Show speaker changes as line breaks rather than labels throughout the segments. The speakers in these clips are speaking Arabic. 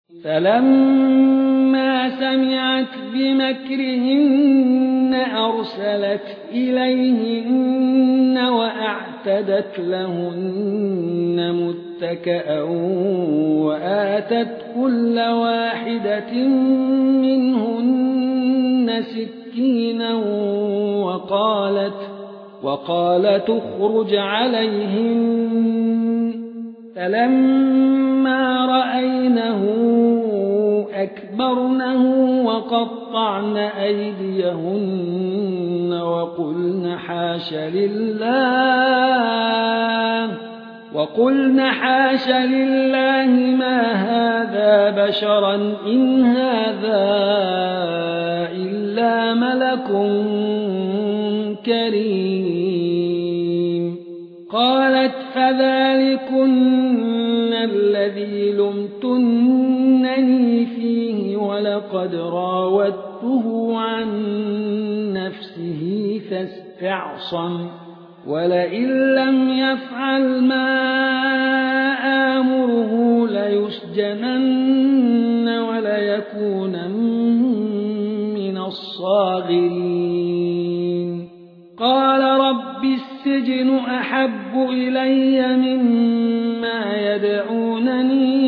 فلما سمعت بمكرهن أرسلت إليهن وأعتدت لهن متكئا وآتت كل واحدة منهن سكينا وقالت اخرج عليهن. فلما رأينه أكبرنه وقطعن أيديهن وقلن حاش لله ما هذا بشرا إن هذا إلا ملك كريم. قالت فذلكن الذي لمتنني فيه ولقد راودته عن نفسه فاستعصم ولئن لم يفعل ما آمره ليسجنن وليكونن من الصاغرين. قال رب السجن أحب إلي مما يدعونني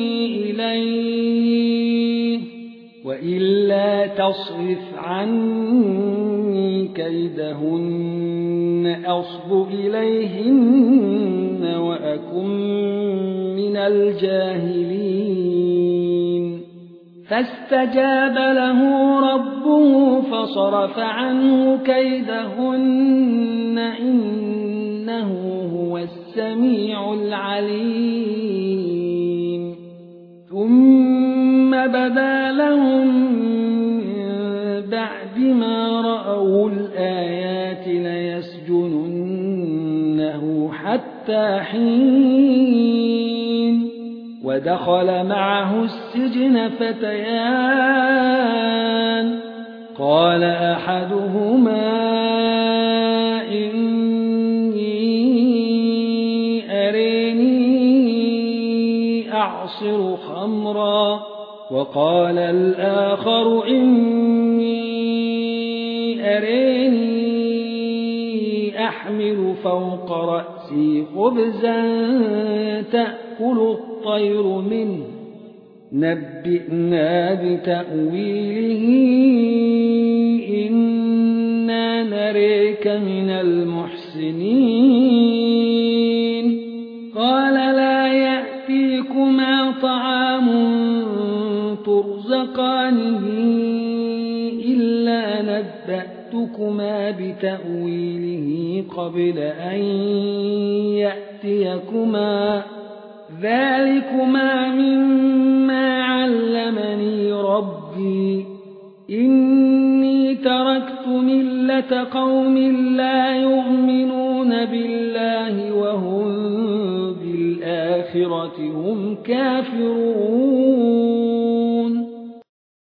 إليه وإلا تصرف عني كيدهن أصب إليهن وأكن من الجاهلين. فاستجاب له ربه فصرف عنه كيدهن إنه هو السميع العليم. ثم بدا لهم من بعد ما رأوا الآيات ليسجننه حتى حين. ودخل معه السجن فتيان قال أحدهما إني أريني أعصر خمرا وقال الآخر إني أريني أحمل فوق رأسي خبزا تأكل الطير منه نبئنا بتأويله إنا نريك من المحسنين. قال لا يأتيكما طعام ترزقانه إلا نبأتكما بتأويله قبل أن يأتيكما ذلكما مما علمني ربي إني تركت ملة قوم لا يؤمنون بالله وهم بالآخرة هم كافرون.